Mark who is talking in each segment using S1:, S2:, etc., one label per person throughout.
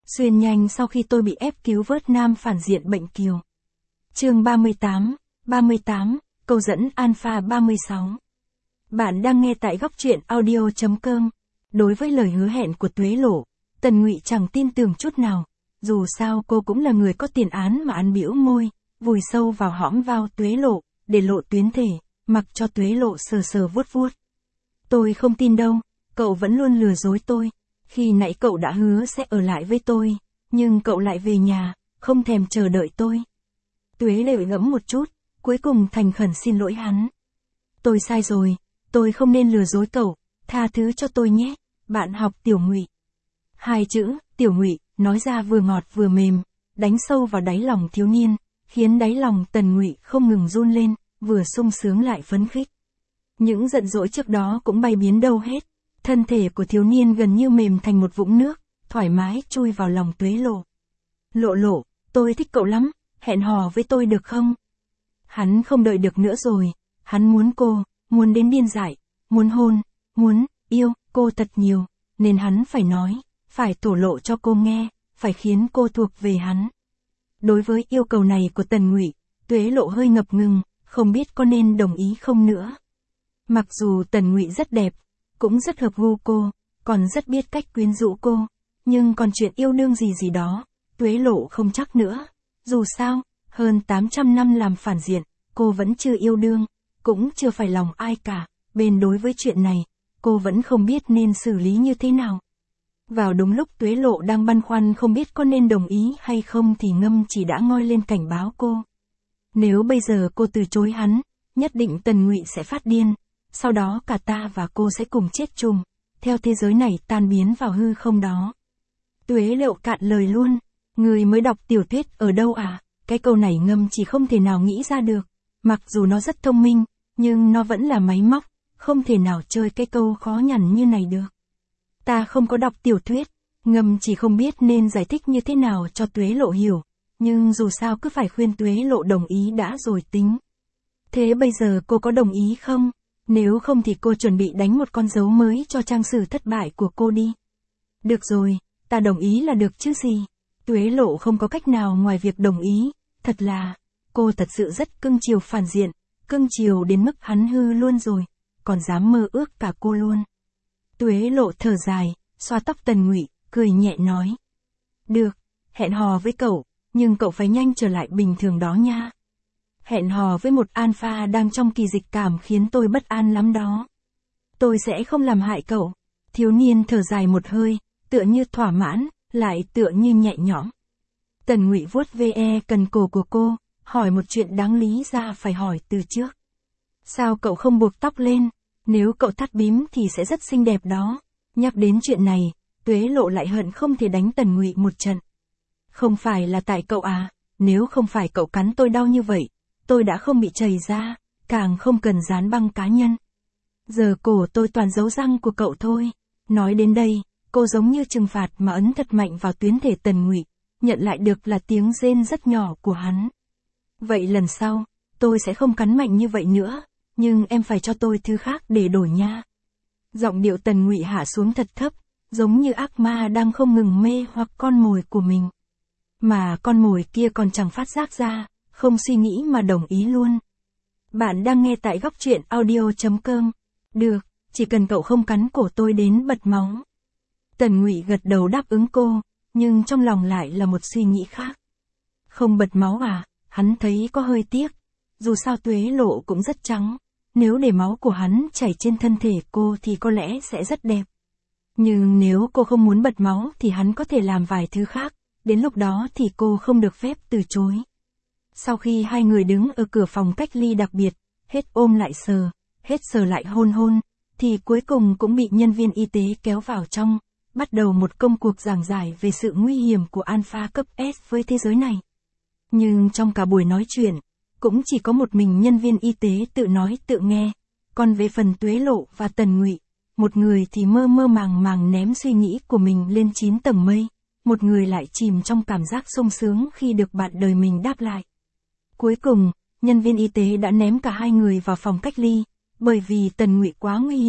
S1: Xuyên nhanh sau khi tôi bị ép cứu vớt nam phản diện bệnh kiều. Chương 38, câu dẫn Alpha 36. Bạn đang nghe tại góc truyện audio.com. Đối với lời hứa hẹn của Tuế Lộ, Tần Ngụy chẳng tin tưởng chút nào. Dù sao cô cũng là người có tiền án mà ăn bĩu môi, vùi sâu vào hõm vào Tuế Lộ, để lộ tuyến thể, mặc cho Tuế Lộ sờ sờ vuốt vuốt. Tôi không tin đâu, cậu vẫn luôn lừa dối tôi. Khi nãy cậu đã hứa sẽ ở lại với tôi, nhưng cậu lại về nhà, không thèm chờ đợi tôi. Tuế Lệ ngẫm một chút, cuối cùng thành khẩn xin lỗi hắn. Tôi sai rồi, tôi không nên lừa dối cậu, tha thứ cho tôi nhé, bạn học Tiểu Ngụy. Hai chữ, Tiểu Ngụy, nói ra vừa ngọt vừa mềm, đánh sâu vào đáy lòng thiếu niên, khiến đáy lòng Tần Ngụy không ngừng run lên, vừa sung sướng lại phấn khích. Những giận dỗi trước đó cũng bay biến đâu hết, thân thể của thiếu niên gần như mềm thành một vũng nước, thoải mái chui vào lòng Tuế Lộ. Lộ, tôi thích cậu lắm, hẹn hò với tôi được không? Hắn không đợi được nữa rồi, hắn muốn cô, muốn đến điên dại, muốn hôn, muốn yêu cô thật nhiều, nên hắn phải nói, phải thổ lộ cho cô nghe, phải khiến cô thuộc về hắn. Đối với yêu cầu này của Tần Ngụy, Tuế Lộ hơi ngập ngừng, không biết có nên đồng ý không nữa. Mặc dù Tần Ngụy rất đẹp, cũng rất hợp gu cô, còn rất biết cách quyến rũ cô, nhưng còn chuyện yêu đương gì đó, Tuế Lộ không chắc nữa. Dù sao, hơn 800 năm làm phản diện, cô vẫn chưa yêu đương, cũng chưa phải lòng ai cả, bên đối với chuyện này, cô vẫn không biết nên xử lý như thế nào. Vào đúng lúc Tuế Lộ đang băn khoăn không biết có nên đồng ý hay không thì Ngâm Chỉ đã ngoi lên cảnh báo cô. Nếu bây giờ cô từ chối hắn, nhất định Tần Ngụy sẽ phát điên, sau đó cả ta và cô sẽ cùng chết chung, theo thế giới này tan biến vào hư không đó. Tuế Lộ cạn lời luôn, người mới đọc tiểu thuyết ở đâu à? Cái câu này Ngâm Chỉ không thể nào nghĩ ra được, mặc dù nó rất thông minh, nhưng nó vẫn là máy móc, không thể nào chơi cái câu khó nhằn như này được. Ta không có đọc tiểu thuyết, Ngâm Chỉ không biết nên giải thích như thế nào cho Tuế Lộ hiểu, nhưng dù sao cứ phải khuyên Tuế Lộ đồng ý đã rồi tính. Thế bây giờ cô có đồng ý không? Nếu không thì cô chuẩn bị đánh một con dấu mới cho trang sử thất bại của cô đi. Được rồi, ta đồng ý là được chứ gì. Tuế Lộ không có cách nào ngoài việc đồng ý, thật là, cô thật sự rất cưng chiều phản diện, cưng chiều đến mức hắn hư luôn rồi, còn dám mơ ước cả cô luôn. Tuế Lộ thở dài, xoa tóc Tần Ngụy, cười nhẹ nói. Được, hẹn hò với cậu, nhưng cậu phải nhanh trở lại bình thường đó nha. Hẹn hò với một alpha đang trong kỳ dịch cảm khiến tôi bất an lắm đó. Tôi sẽ không làm hại cậu. Thiếu niên thở dài một hơi, tựa như thỏa mãn, lại tựa như nhẹ nhõm. Tần Ngụy vuốt ve cần cổ của cô, hỏi một chuyện đáng lý ra phải hỏi từ trước. Sao cậu không buộc tóc lên? Nếu cậu thắt bím thì sẽ rất xinh đẹp đó. Nhắc đến chuyện này, Tuế Lộ lại hận không thể đánh Tần Ngụy một trận. Không phải là tại cậu à, nếu không phải cậu cắn tôi đau như vậy, tôi đã không bị chảy ra, càng không cần dán băng cá nhân. Giờ cổ tôi toàn dấu răng của cậu thôi. Nói đến đây, cô giống như trừng phạt mà ấn thật mạnh vào tuyến thể Tần Ngụy, nhận lại được là tiếng rên rất nhỏ của hắn. Vậy lần sau, tôi sẽ không cắn mạnh như vậy nữa, nhưng em phải cho tôi thứ khác để đổi nha. Giọng điệu Tần Ngụy hạ xuống thật thấp, giống như ác ma đang không ngừng mê hoặc con mồi của mình. Mà con mồi kia còn chẳng phát giác ra, không suy nghĩ mà đồng ý luôn. Bạn đang nghe tại góc truyện audio.com. Được, chỉ cần cậu không cắn cổ tôi đến bật máu. Tần Ngụy gật đầu đáp ứng cô, nhưng trong lòng lại là một suy nghĩ khác. Không bật máu à, hắn thấy có hơi tiếc. Dù sao Tuế Lộ cũng rất trắng, nếu để máu của hắn chảy trên thân thể cô thì có lẽ sẽ rất đẹp. Nhưng nếu cô không muốn bật máu thì hắn có thể làm vài thứ khác, đến lúc đó thì cô không được phép từ chối. Sau khi hai người đứng ở cửa phòng cách ly đặc biệt, hết ôm lại sờ, hết sờ lại hôn, thì cuối cùng cũng bị nhân viên y tế kéo vào trong, bắt đầu một công cuộc giảng giải về sự nguy hiểm của alpha cấp S với thế giới này. Nhưng trong cả buổi nói chuyện, cũng chỉ có một mình nhân viên y tế tự nói tự nghe, còn về phần Tuế Lộ và Tần Ngụy, một người thì mơ mơ màng ném suy nghĩ của mình lên 9 tầng mây, một người lại chìm trong cảm giác sung sướng khi được bạn đời mình đáp lại. Cuối cùng, nhân viên y tế đã ném cả hai người vào phòng cách ly, bởi vì Tần Ngụy quá nguy hiểm,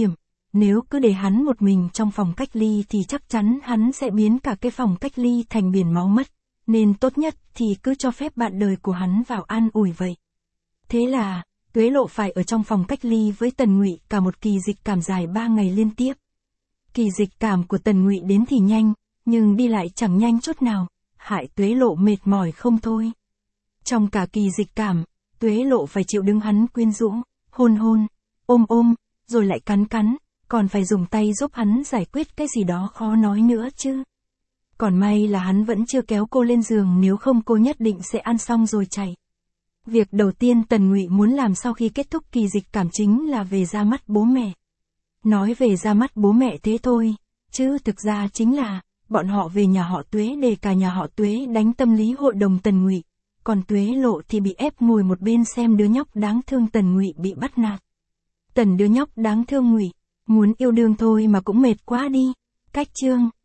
S1: nếu cứ để hắn một mình trong phòng cách ly thì chắc chắn hắn sẽ biến cả cái phòng cách ly thành biển máu mất, nên tốt nhất thì cứ cho phép bạn đời của hắn vào an ủi vậy. Thế là, Tuế Lộ phải ở trong phòng cách ly với Tần Ngụy cả một kỳ dịch cảm dài 3 ngày liên tiếp. Kỳ dịch cảm của Tần Ngụy đến thì nhanh, nhưng đi lại chẳng nhanh chút nào, hại Tuế Lộ mệt mỏi không thôi. Trong cả kỳ dịch cảm, Tuế Lộ phải chịu đứng hắn quyến rũ, hôn hôn, ôm ôm, rồi lại cắn cắn, còn phải dùng tay giúp hắn giải quyết cái gì đó khó nói nữa chứ. Còn may là hắn vẫn chưa kéo cô lên giường, nếu không cô nhất định sẽ ăn xong rồi chạy. Việc đầu tiên Tần Ngụy muốn làm sau khi kết thúc kỳ dịch cảm chính là về ra mắt bố mẹ. Nói về ra mắt bố mẹ thế thôi, chứ thực ra chính là, bọn họ về nhà họ Tuế để cả nhà họ Tuế đánh tâm lý hội đồng Tần Ngụy, còn Tuế Lộ thì bị ép ngồi một bên xem đứa nhóc đáng thương Tần Ngụy bị bắt nạt. Tần đứa nhóc đáng thương Ngụy, muốn yêu đương thôi mà cũng mệt quá đi. Cách chương